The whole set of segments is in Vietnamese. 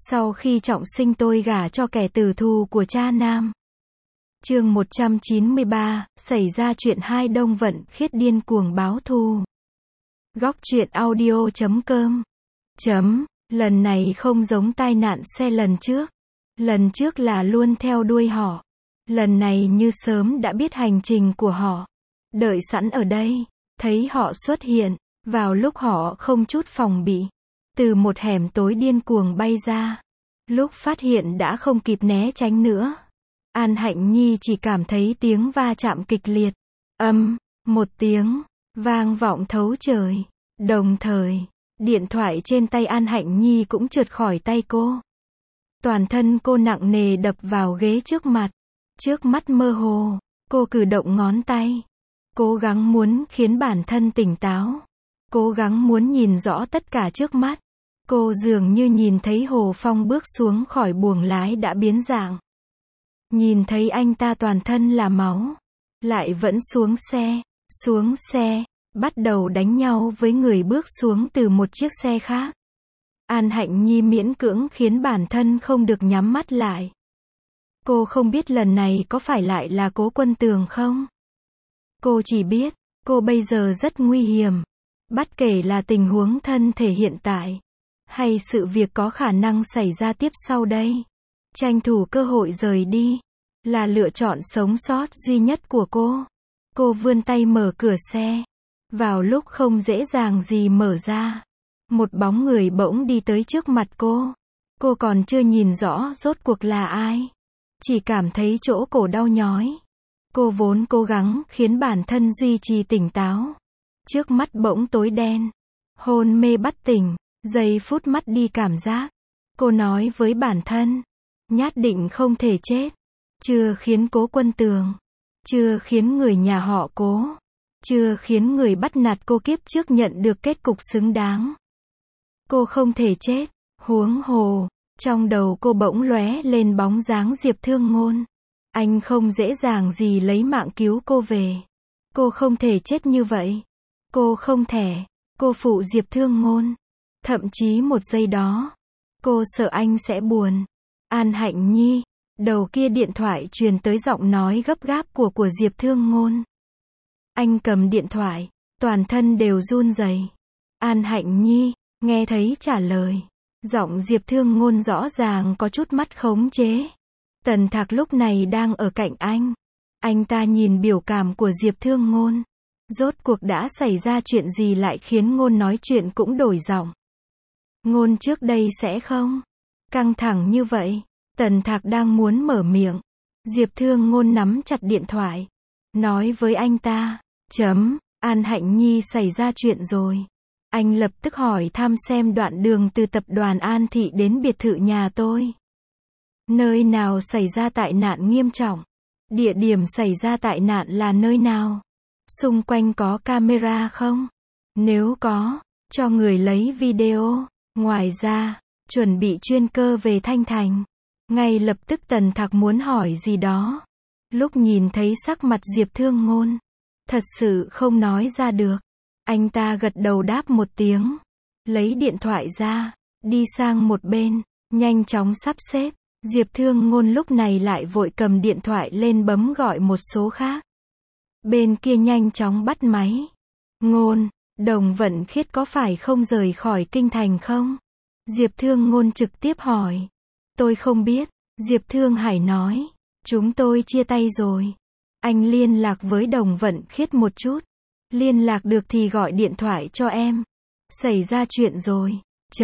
Sau khi trọng sinh tôi gả cho kẻ tử thù của cha Nam. Chương 193, xảy ra chuyện hai Đông Vận Khiết điên cuồng báo thù. Góc truyện audio.com. Lần này không giống tai nạn xe lần trước. Lần trước là luôn theo đuôi họ. Lần này như sớm đã biết hành trình của họ. Đợi sẵn ở đây. Thấy họ xuất hiện. Vào lúc họ không chút phòng bị. Từ một hẻm tối điên cuồng bay ra. Lúc phát hiện đã không kịp né tránh nữa. An Hạnh Nhi chỉ cảm thấy tiếng va chạm kịch liệt. Một tiếng. Vang vọng thấu trời. Đồng thời, điện thoại trên tay An Hạnh Nhi cũng trượt khỏi tay cô. Toàn thân cô nặng nề đập vào ghế trước mặt. Trước mắt mơ hồ, cô cử động ngón tay. Cố gắng muốn khiến bản thân tỉnh táo. Cố gắng muốn nhìn rõ tất cả trước mắt. Cô dường như nhìn thấy Hồ Phong bước xuống khỏi buồng lái đã biến dạng. Nhìn thấy anh ta toàn thân là máu. Lại vẫn xuống xe, bắt đầu đánh nhau với người bước xuống từ một chiếc xe khác. An Hạnh Nhi miễn cưỡng khiến bản thân không được nhắm mắt lại. Cô không biết lần này có phải lại là Cố Quân Tường không? Cô chỉ biết, cô bây giờ rất nguy hiểm. Bất kể là tình huống thân thể hiện tại, hay sự việc có khả năng xảy ra tiếp sau đây. Tranh thủ cơ hội rời đi, là lựa chọn sống sót duy nhất của cô. Cô vươn tay mở cửa xe. Vào lúc không dễ dàng gì mở ra, một bóng người bỗng đi tới trước mặt cô. Cô còn chưa nhìn rõ rốt cuộc là ai. Chỉ cảm thấy chỗ cổ đau nhói. Cô vốn cố gắng khiến bản thân duy trì tỉnh táo. Trước mắt bỗng tối đen. Hôn mê bất tỉnh. Giây phút mất đi cảm giác. Cô nói với bản thân. Nhất định không thể chết. Chưa khiến Cố Quân Tường. Chưa khiến người nhà họ Cố. Chưa khiến người bắt nạt cô kiếp trước nhận được kết cục xứng đáng. Cô không thể chết. Huống hồ. Trong đầu cô bỗng lóe lên bóng dáng Diệp Thương Ngôn. Anh không dễ dàng gì lấy mạng cứu cô về. Cô không thể chết như vậy. Cô không thể. Cô phụ Diệp Thương Ngôn. Thậm chí một giây đó, cô sợ anh sẽ buồn. An Hạnh Nhi. Đầu kia điện thoại truyền tới giọng nói gấp gáp của Diệp Thương Ngôn. Anh cầm điện thoại, toàn thân đều run rẩy. An Hạnh Nhi, nghe thấy trả lời. Giọng Diệp Thương Ngôn rõ ràng có chút mất khống chế. Tần Thạc lúc này đang ở cạnh anh. Anh ta nhìn biểu cảm của Diệp Thương Ngôn. Rốt cuộc đã xảy ra chuyện gì lại khiến Ngôn nói chuyện cũng đổi giọng. Ngôn trước đây sẽ không căng thẳng như vậy. Tần Thạc đang muốn mở miệng. Diệp Thương Ngôn nắm chặt điện thoại. Nói với anh ta. An Hạnh Nhi xảy ra chuyện rồi. Anh lập tức hỏi thăm xem đoạn đường từ tập đoàn An Thị đến biệt thự nhà tôi. Nơi nào xảy ra tai nạn nghiêm trọng? Địa điểm xảy ra tai nạn là nơi nào? Xung quanh có camera không? Nếu có, cho người lấy video. Ngoài ra, chuẩn bị chuyên cơ về Thanh Thành. Ngay lập tức Tần Thạc muốn hỏi gì đó. Lúc nhìn thấy sắc mặt Diệp Thương Ngôn, thật sự không nói ra được. Anh ta gật đầu đáp một tiếng. Lấy điện thoại ra, đi sang một bên, nhanh chóng sắp xếp. Diệp Thương Ngôn lúc này lại vội cầm điện thoại lên bấm gọi một số khác. Bên kia nhanh chóng bắt máy. Ngôn, Đồng Vận Khiết có phải không rời khỏi kinh thành không? Diệp Thương Ngôn trực tiếp hỏi. Tôi không biết, Diệp Thương Hải nói. Chúng tôi chia tay rồi. Anh liên lạc với Đồng Vận Khiết một chút. Liên lạc được thì gọi điện thoại cho em. Xảy ra chuyện rồi.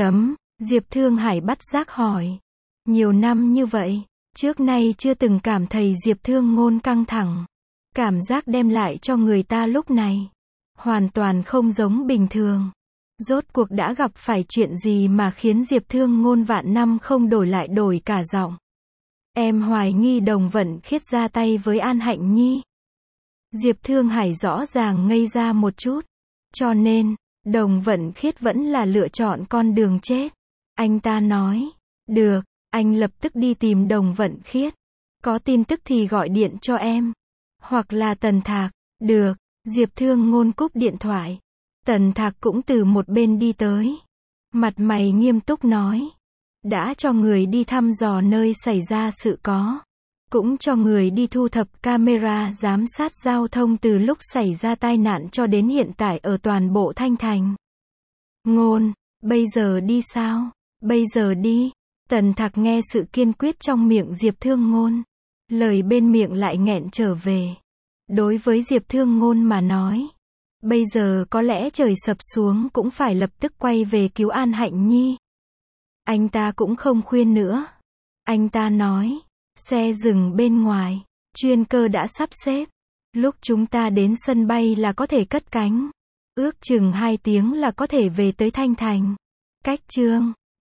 Diệp Thương Hải bắt giác hỏi. Nhiều năm như vậy, trước nay chưa từng cảm thấy Diệp Thương Ngôn căng thẳng. Cảm giác đem lại cho người ta lúc này hoàn toàn không giống bình thường. Rốt cuộc đã gặp phải chuyện gì mà khiến Diệp Thương Ngôn vạn năm không đổi lại đổi cả giọng. Em hoài nghi Đồng Vận Khiết ra tay với An Hạnh Nhi. Diệp Thương Hải rõ ràng ngây ra một chút. Cho nên, Đồng Vận Khiết vẫn là lựa chọn con đường chết. Anh ta nói. Được, anh lập tức đi tìm Đồng Vận Khiết. Có tin tức thì gọi điện cho em. Hoặc là Tần Thạc. Được, Diệp Thương Ngôn cúp điện thoại. Tần Thạc cũng từ một bên đi tới. Mặt mày nghiêm túc nói. đã cho người đi thăm dò nơi xảy ra sự cố, cũng cho người đi thu thập camera giám sát giao thông từ lúc xảy ra tai nạn cho đến hiện tại ở toàn bộ Thanh Thành. Ngôn, bây giờ đi sao? Bây giờ đi. Tần Thạc nghe sự kiên quyết trong miệng Diệp Thương Ngôn. Lời bên miệng lại nghẹn trở về. Đối với Diệp Thương Ngôn mà nói, bây giờ có lẽ trời sập xuống cũng phải lập tức quay về cứu An Hạnh Nhi. Anh ta cũng không khuyên nữa. Anh ta nói, xe dừng bên ngoài, chuyên cơ đã sắp xếp. Lúc chúng ta đến sân bay là có thể cất cánh. Ước chừng 2 tiếng là có thể về tới Thanh Thành. Cách Chương